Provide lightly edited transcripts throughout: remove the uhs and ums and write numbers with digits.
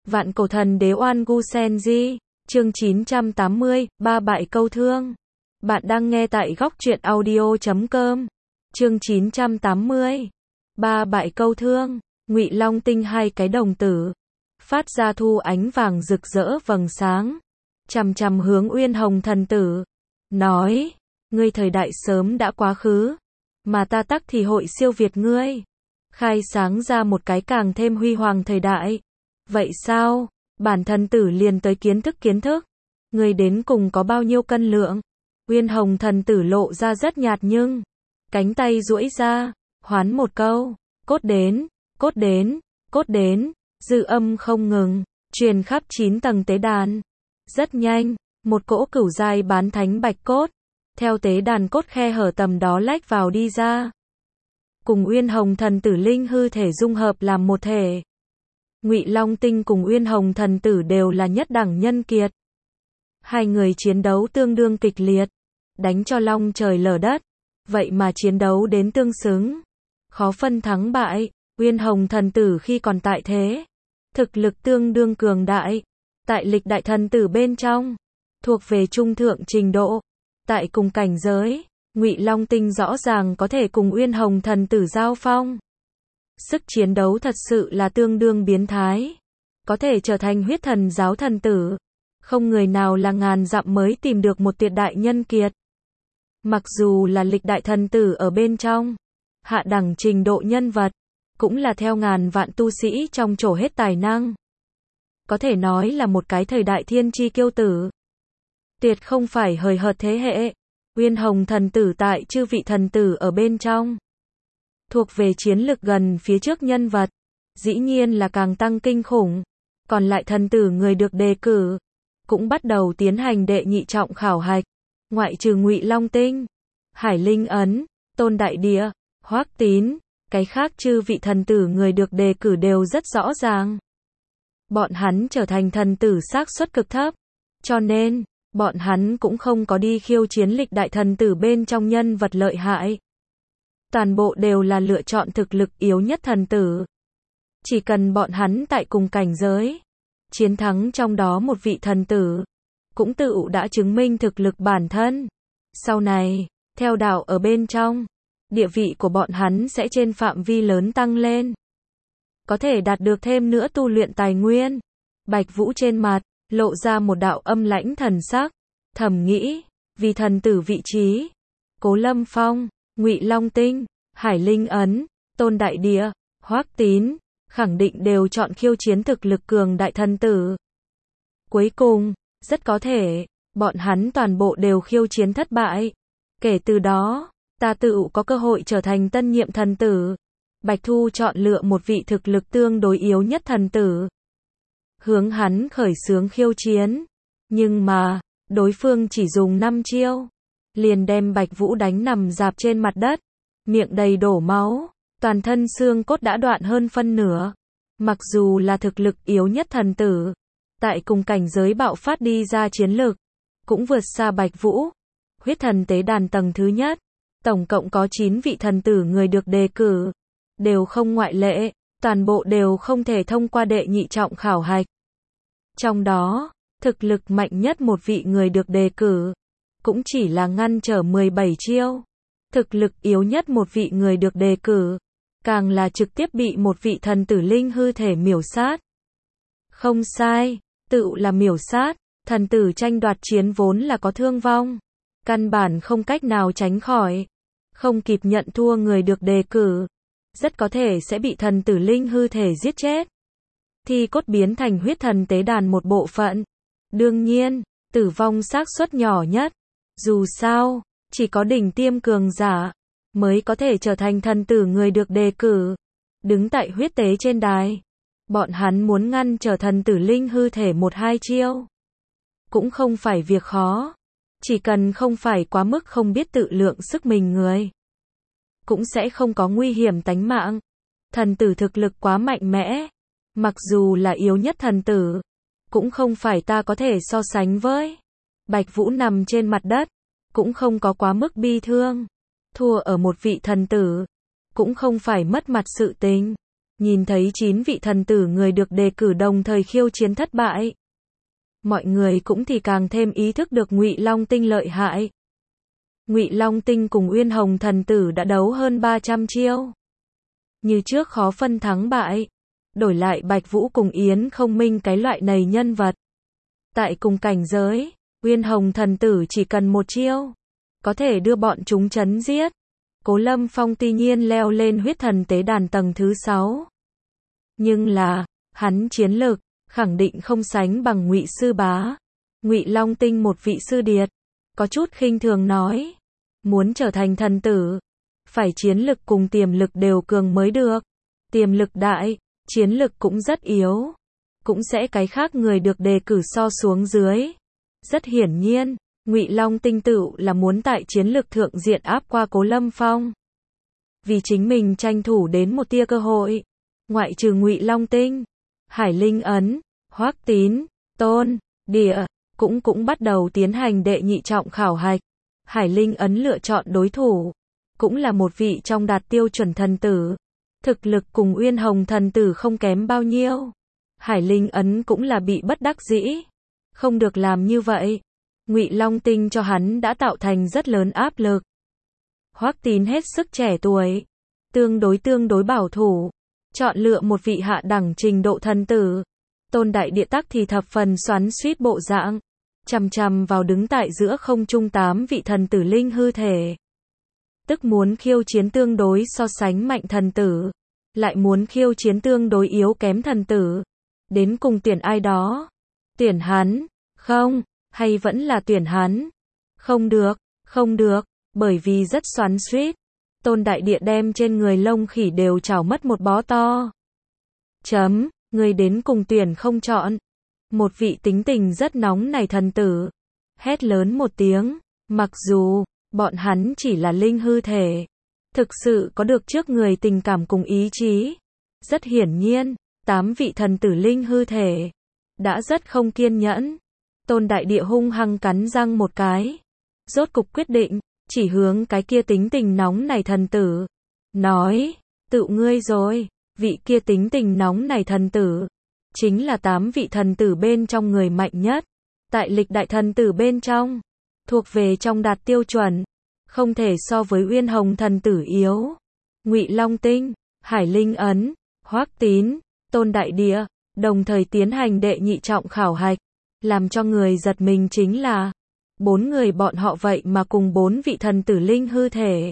Vạn cổ thần đế Oan Gu Senji, chương 980, ba bại câu thương. Bạn đang nghe tại góc truyện audio.com. Chương 980. Ba bại câu thương. Ngụy Long tinh hai cái đồng tử, phát ra thu ánh vàng rực rỡ vầng sáng, chằm chằm hướng Uyên Hồng thần tử, nói: ngươi thời đại sớm đã quá khứ, mà ta tắc thì hội siêu việt ngươi, khai sáng ra một cái càng thêm huy hoàng thời đại. Vậy sao? Bản thần tử liền tới kiến thức. Ngươi đến cùng có bao nhiêu cân lượng? Uyên Hồng thần tử lộ ra rất nhạt nhưng cánh tay duỗi ra, hoán một câu: cốt đến, cốt đến, cốt đến. Dư âm không ngừng truyền khắp 9 tầng tế đàn. Rất nhanh, một cỗ cửu giai bán thánh bạch cốt theo tế đàn cốt khe hở tầm đó lách vào đi ra, cùng Uyên Hồng thần tử linh hư thể dung hợp làm một thể. Ngụy Long tinh cùng Uyên Hồng thần tử đều là nhất đẳng nhân kiệt. Hai người chiến đấu tương đương kịch liệt, đánh cho long trời lở đất, vậy mà chiến đấu đến tương xứng, khó phân thắng bại. Uyên Hồng thần tử khi còn tại thế, thực lực tương đương cường đại, tại lịch đại thần tử bên trong, thuộc về trung thượng trình độ. Tại cùng cảnh giới, Ngụy Long tinh rõ ràng có thể cùng Uyên Hồng thần tử giao phong. Sức chiến đấu thật sự là tương đương biến thái, có thể trở thành huyết thần giáo thần tử. Không người nào là ngàn dặm mới tìm được một tuyệt đại nhân kiệt. Mặc dù là lịch đại thần tử ở bên trong, hạ đẳng trình độ nhân vật, cũng là theo ngàn vạn tu sĩ trong trổ hết tài năng. Có thể nói là một cái thời đại thiên chi kiêu tử. Tuyệt không phải hời hợt thế hệ. Uyên Hồng thần tử tại chư vị thần tử ở bên trong, thuộc về chiến lực gần phía trước nhân vật, dĩ nhiên là càng tăng kinh khủng. Còn lại thần tử người được đề cử, cũng bắt đầu tiến hành đệ nhị trọng khảo hạch. Ngoại trừ Ngụy Long tinh, Hải Linh ấn, Tôn Đại Địa, Hoắc Tín, cái khác chư vị thần tử người được đề cử đều rất rõ ràng. Bọn hắn trở thành thần tử xác suất cực thấp, cho nên bọn hắn cũng không có đi khiêu chiến lịch đại thần tử bên trong nhân vật lợi hại. Toàn bộ đều là lựa chọn thực lực yếu nhất thần tử. Chỉ cần bọn hắn tại cùng cảnh giới, chiến thắng trong đó một vị thần tử, cũng tự đã chứng minh thực lực bản thân. Sau này, theo đạo ở bên trong, địa vị của bọn hắn sẽ trên phạm vi lớn tăng lên, có thể đạt được thêm nữa tu luyện tài nguyên. Bạch Vũ trên mặt lộ ra một đạo âm lãnh thần sắc, thầm nghĩ, vì thần tử vị trí, Cố Lâm Phong, Ngụy Long tinh, Hải Linh ấn, Tôn Đại Địa, Hoắc Tín, khẳng định đều chọn khiêu chiến thực lực cường đại thần tử. Cuối cùng, rất có thể, bọn hắn toàn bộ đều khiêu chiến thất bại. Kể từ đó, ta tự có cơ hội trở thành tân nhiệm thần tử. Bạch Thu chọn lựa một vị thực lực tương đối yếu nhất thần tử, hướng hắn khởi xướng khiêu chiến. Nhưng mà, đối phương chỉ dùng 5 chiêu, liền đem Bạch Vũ đánh nằm rạp trên mặt đất, miệng đầy đổ máu, toàn thân xương cốt đã đoạn hơn phân nửa. Mặc dù là thực lực yếu nhất thần tử, tại cùng cảnh giới bạo phát đi ra chiến lực, cũng vượt xa Bạch Vũ. Huyết thần tế đàn tầng thứ nhất, tổng cộng có 9 vị thần tử người được đề cử, đều không ngoại lệ, toàn bộ đều không thể thông qua đệ nhị trọng khảo hạch. Trong đó, thực lực mạnh nhất một vị người được đề cử, cũng chỉ là ngăn trở 17 chiêu. Thực lực yếu nhất một vị người được đề cử, càng là trực tiếp bị một vị thần tử linh hư thể miểu sát. Không sai, tự là miểu sát. Thần tử tranh đoạt chiến vốn là có thương vong, căn bản không cách nào tránh khỏi. Không kịp nhận thua người được đề cử, rất có thể sẽ bị thần tử linh hư thể giết chết, thi cốt biến thành huyết thần tế đàn một bộ phận. Đương nhiên, tử vong xác suất nhỏ nhất. Dù sao, chỉ có đỉnh tiêm cường giả mới có thể trở thành thần tử người được đề cử, đứng tại huyết tế trên đài. Bọn hắn muốn ngăn trở thần tử linh hư thể 1-2 chiêu, cũng không phải việc khó. Chỉ cần không phải quá mức không biết tự lượng sức mình người, cũng sẽ không có nguy hiểm tánh mạng. Thần tử thực lực quá mạnh mẽ, mặc dù là yếu nhất thần tử, cũng không phải ta có thể so sánh với. Bạch Vũ nằm trên mặt đất, cũng không có quá mức bi thương. Thua ở một vị thần tử, cũng không phải mất mặt sự tình. Nhìn thấy 9 vị thần tử người được đề cử đồng thời khiêu chiến thất bại, mọi người cũng thì càng thêm ý thức được Ngụy Long Tinh lợi hại. Ngụy Long Tinh cùng Uyên Hồng thần tử đã đấu hơn 300 chiêu. Như trước khó phân thắng bại. Đổi lại Bạch Vũ cùng Yến Không Minh cái loại này nhân vật. Tại cùng cảnh giới, Uyên Hồng thần tử chỉ cần một chiêu, có thể đưa bọn chúng chấn giết. Cố Lâm Phong tuy nhiên leo lên huyết thần tế đàn tầng thứ 6. Nhưng là, hắn chiến lực, khẳng định không sánh bằng Ngụy Sư Bá. Ngụy Long Tinh một vị sư điệt, có chút khinh thường nói. Muốn trở thành thần tử, phải chiến lực cùng tiềm lực đều cường mới được. Tiềm lực đại, chiến lực cũng rất yếu. Cũng sẽ cái khác người được đề cử so xuống dưới. Rất hiển nhiên, Ngụy Long Tinh tựu là muốn tại chiến lực thượng diện áp qua Cố Lâm Phong. Vì chính mình tranh thủ đến một tia cơ hội. Ngoại trừ Ngụy Long Tinh, Hải Linh Ấn, Hoắc Tín, Tôn, Địa, cũng bắt đầu tiến hành đệ nhị trọng khảo hạch. Hải Linh Ấn lựa chọn đối thủ, cũng là một vị trong đạt tiêu chuẩn thần tử. Thực lực cùng Uyên Hồng thần tử không kém bao nhiêu. Hải Linh Ấn cũng là bị bất đắc dĩ. Không được làm như vậy. Ngụy Long Tinh cho hắn đã tạo thành rất lớn áp lực. Hoắc Tín hết sức trẻ tuổi, tương đối bảo thủ, chọn lựa một vị hạ đẳng trình độ thần tử. Tôn Đại Địa Tắc thì thập phần xoắn xuýt bộ dạng, chằm chằm vào đứng tại giữa không trung 8 vị thần tử linh hư thể. Tức muốn khiêu chiến tương đối so sánh mạnh thần tử, lại muốn khiêu chiến tương đối yếu kém thần tử. Đến cùng tuyển ai đó? Tuyển hắn, không, hay vẫn là tuyển hắn? Không được, bởi vì rất xoắn xuýt. Tôn Đại Địa đem trên người lông khỉ đều trào mất một bó to. Người đến cùng tuyển không chọn. Một vị tính tình rất nóng này thần tử hét lớn một tiếng, mặc dù bọn hắn chỉ là linh hư thể, thực sự có được trước người tình cảm cùng ý chí. Rất hiển nhiên, 8 vị thần tử linh hư thể đã rất không kiên nhẫn. Tôn Đại Địa hung hăng cắn răng một cái, rốt cục quyết định, chỉ hướng cái kia tính tình nóng này thần tử, nói, tự ngươi rồi. Vị kia tính tình nóng này thần tử chính là 8 vị thần tử bên trong người mạnh nhất. Tại lịch đại thần tử bên trong, thuộc về trong đạt tiêu chuẩn, không thể so với Uyên Hồng thần tử yếu. Ngụy Long Tinh, Hải Linh Ấn, Hoắc Tín, Tôn Đại Địa đồng thời tiến hành đệ nhị trọng khảo hạch. Làm cho người giật mình chính là 4 người bọn họ vậy mà cùng 4 vị thần tử linh hư thể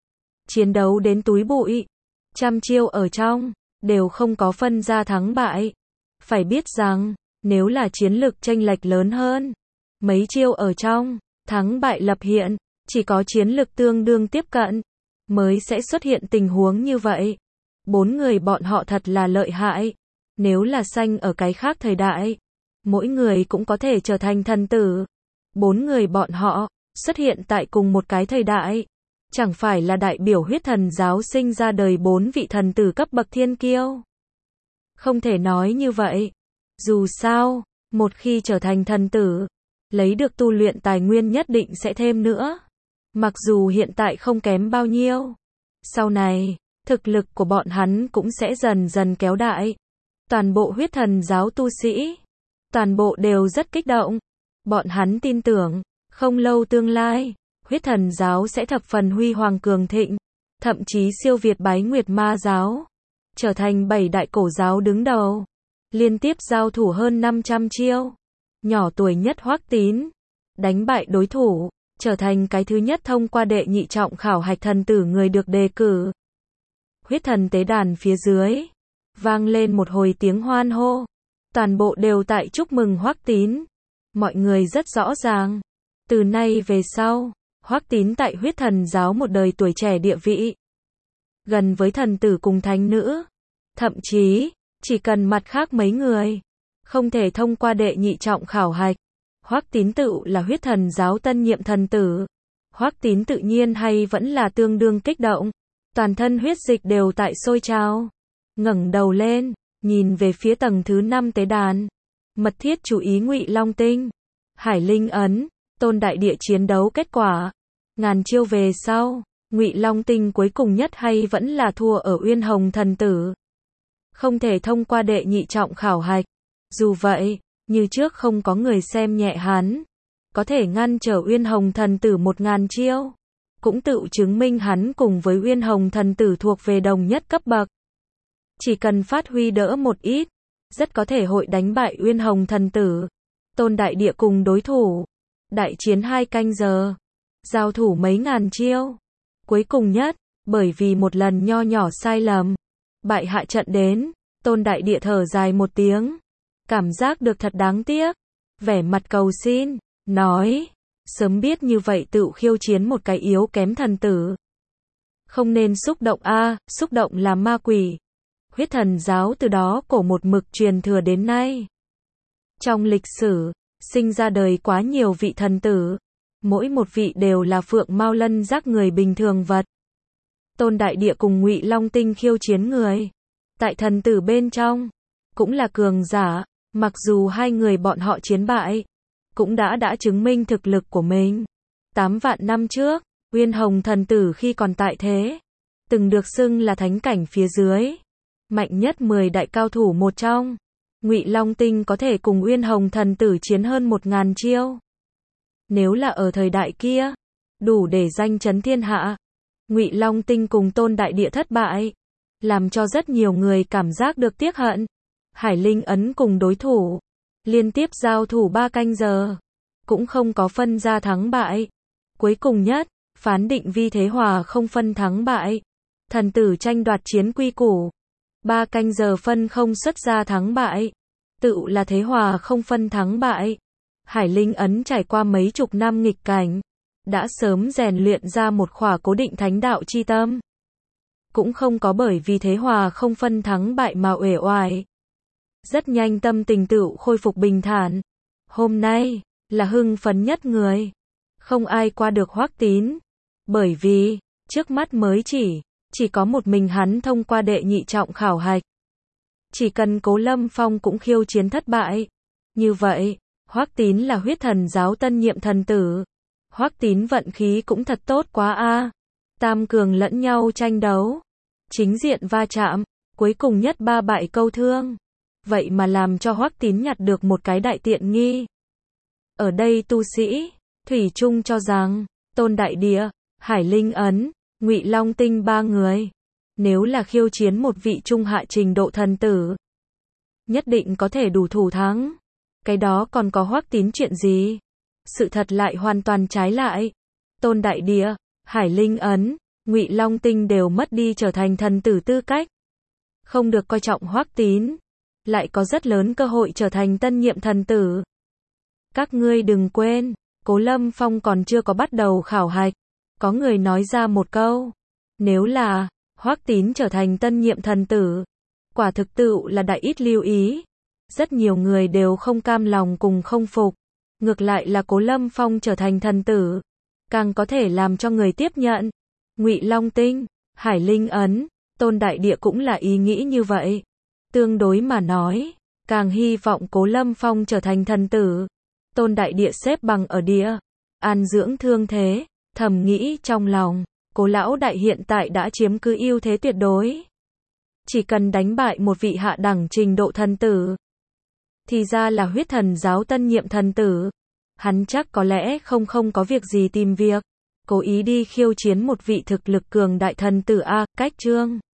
chiến đấu đến túi bụi, trăm chiêu ở trong đều không có phân ra thắng bại. Phải biết rằng, nếu là chiến lực chênh lệch lớn hơn, mấy chiêu ở trong, thắng bại lập hiện, chỉ có chiến lực tương đương tiếp cận, mới sẽ xuất hiện tình huống như vậy. 4 người bọn họ thật là lợi hại. Nếu là sanh ở cái khác thời đại, mỗi người cũng có thể trở thành thần tử. 4 người bọn họ xuất hiện tại cùng một cái thời đại, chẳng phải là đại biểu huyết thần giáo sinh ra đời 4 vị thần tử cấp bậc thiên kiêu. Không thể nói như vậy. Dù sao, một khi trở thành thần tử, lấy được tu luyện tài nguyên nhất định sẽ thêm nữa. Mặc dù hiện tại không kém bao nhiêu, sau này, thực lực của bọn hắn cũng sẽ dần dần kéo đại. Toàn bộ huyết thần giáo tu sĩ, toàn bộ đều rất kích động. Bọn hắn tin tưởng, không lâu tương lai, huyết thần giáo sẽ thập phần huy hoàng cường thịnh, thậm chí siêu việt Bái Nguyệt Ma giáo, trở thành 7 đại cổ giáo đứng đầu, liên tiếp giao thủ hơn 500 chiêu. Nhỏ tuổi nhất Hoắc Tín, đánh bại đối thủ, trở thành cái thứ nhất thông qua đệ nhị trọng khảo hạch thần tử người được đề cử. Huyết thần tế đàn phía dưới, vang lên một hồi tiếng hoan hô, toàn bộ đều tại chúc mừng Hoắc Tín. Mọi người rất rõ ràng, từ nay về sau, Hoắc Tín tại huyết thần giáo một đời tuổi trẻ địa vị, gần với thần tử cùng thánh nữ. Thậm chí, chỉ cần mặt khác mấy người không thể thông qua đệ nhị trọng khảo hạch, Hoắc Tín tự là huyết thần giáo tân nhiệm thần tử. Hoắc Tín tự nhiên hay vẫn là tương đương kích động, toàn thân huyết dịch đều tại sôi trào. Ngẩng đầu lên, nhìn về phía tầng thứ 5 tế đàn, mật thiết chú ý Ngụy Long Tinh, Hải Linh Ấn, Tôn Đại Địa chiến đấu kết quả. Ngàn chiêu về sau, Ngụy Long Tinh cuối cùng nhất hay vẫn là thua ở Uyên Hồng thần tử. không thể thông qua đệ nhị trọng khảo hạch. Dù vậy, như trước không có người xem nhẹ hắn, có thể ngăn trở Uyên Hồng thần tử 1000 chiêu, cũng tự chứng minh hắn cùng với Uyên Hồng thần tử thuộc về đồng nhất cấp bậc. Chỉ cần phát huy đỡ một ít, rất có thể hội đánh bại Uyên Hồng thần tử. Tôn Đại Địa cùng đối thủ, đại chiến 2 canh giờ, giao thủ mấy ngàn chiêu. Cuối cùng nhất, bởi vì một lần nho nhỏ sai lầm, bại hạ trận đến, Tôn Đại Địa thở dài một tiếng, cảm giác được thật đáng tiếc, vẻ mặt cầu xin, nói, sớm biết như vậy tự khiêu chiến một cái yếu kém thần tử. Không nên xúc động a, xúc động là ma quỷ. Huyết thần giáo từ đó cổ một mực truyền thừa đến nay. Trong lịch sử, sinh ra đời quá nhiều vị thần tử, mỗi một vị đều là phượng mao lân giác người bình thường vật. Tôn Đại Địa cùng Ngụy Long Tinh khiêu chiến người, tại thần tử bên trong, cũng là cường giả, mặc dù hai người bọn họ chiến bại, cũng đã chứng minh thực lực của mình. 8 vạn năm trước, Uyên Hồng thần tử khi còn tại thế, từng được xưng là thánh cảnh phía dưới, mạnh nhất 10 đại cao thủ một trong. Ngụy Long Tinh có thể cùng Uyên Hồng thần tử chiến hơn 1000 chiêu. Nếu là ở thời đại kia, đủ để danh chấn thiên hạ. Ngụy Long Tinh cùng Tôn Đại Địa thất bại, làm cho rất nhiều người cảm giác được tiếc hận. Hải Linh ấn cùng đối thủ, liên tiếp giao thủ 3 canh giờ, cũng không có phân ra thắng bại. Cuối cùng nhất, phán định vi thế hòa không phân thắng bại. Thần tử tranh đoạt chiến quy củ, 3 canh giờ phân không xuất ra thắng bại, tự là thế hòa không phân thắng bại. Hải Linh ấn trải qua mấy chục năm nghịch cảnh, đã sớm rèn luyện ra một khỏa cố định thánh đạo chi tâm. Cũng không có bởi vì thế hòa không phân thắng bại mà uể oải. Rất nhanh tâm tình tự khôi phục bình thản. Hôm nay, là hưng phấn nhất người. Không ai qua được Hoắc Tín. Bởi vì, trước mắt mới chỉ có một mình hắn thông qua đệ nhị trọng khảo hạch. Chỉ cần Cố Lâm Phong cũng khiêu chiến thất bại. Như vậy, Hoắc Tín là huyết thần giáo tân nhiệm thần tử. Hoắc Tín vận khí cũng thật tốt quá a. Tam cường lẫn nhau tranh đấu, chính diện va chạm, cuối cùng nhất 3 bại câu thương. Vậy mà làm cho Hoắc Tín nhặt được một cái đại tiện nghi. Ở đây tu sĩ, thủy chung cho rằng, Tôn Đại Địa, Hải Linh ấn, Ngụy Long Tinh 3 người, nếu là khiêu chiến một vị trung hạ trình độ thần tử, nhất định có thể đủ thủ thắng. Cái đó còn có Hoắc Tín chuyện gì? Sự thật lại hoàn toàn trái lại. Tôn Đại Địa, Hải Linh ấn, Ngụy Long Tinh đều mất đi trở thành thần tử tư cách. Không được coi trọng Hoắc Tín, lại có rất lớn cơ hội trở thành tân nhiệm thần tử. Các ngươi đừng quên, Cố Lâm Phong còn chưa có bắt đầu khảo hạch. Có người nói ra một câu, nếu là Hoắc Tín trở thành tân nhiệm thần tử, quả thực tự là đại ít lưu ý. Rất nhiều người đều không cam lòng cùng không phục. Ngược lại là Cố Lâm Phong trở thành thần tử, càng có thể làm cho người tiếp nhận. Ngụy Long Tinh, Hải Linh ấn, Tôn Đại Địa cũng là ý nghĩ như vậy. Tương đối mà nói, càng hy vọng Cố Lâm Phong trở thành thần tử. Tôn Đại Địa xếp bằng ở địa, an dưỡng thương thế, thầm nghĩ trong lòng, Cố lão đại hiện tại đã chiếm cứ ưu thế tuyệt đối. Chỉ cần đánh bại một vị hạ đẳng trình độ thần tử, thì ra là huyết thần giáo tân nhiệm thần tử. Hắn chắc có lẽ không có việc gì tìm việc, cố ý đi khiêu chiến một vị thực lực cường đại thần tử a. Cách chương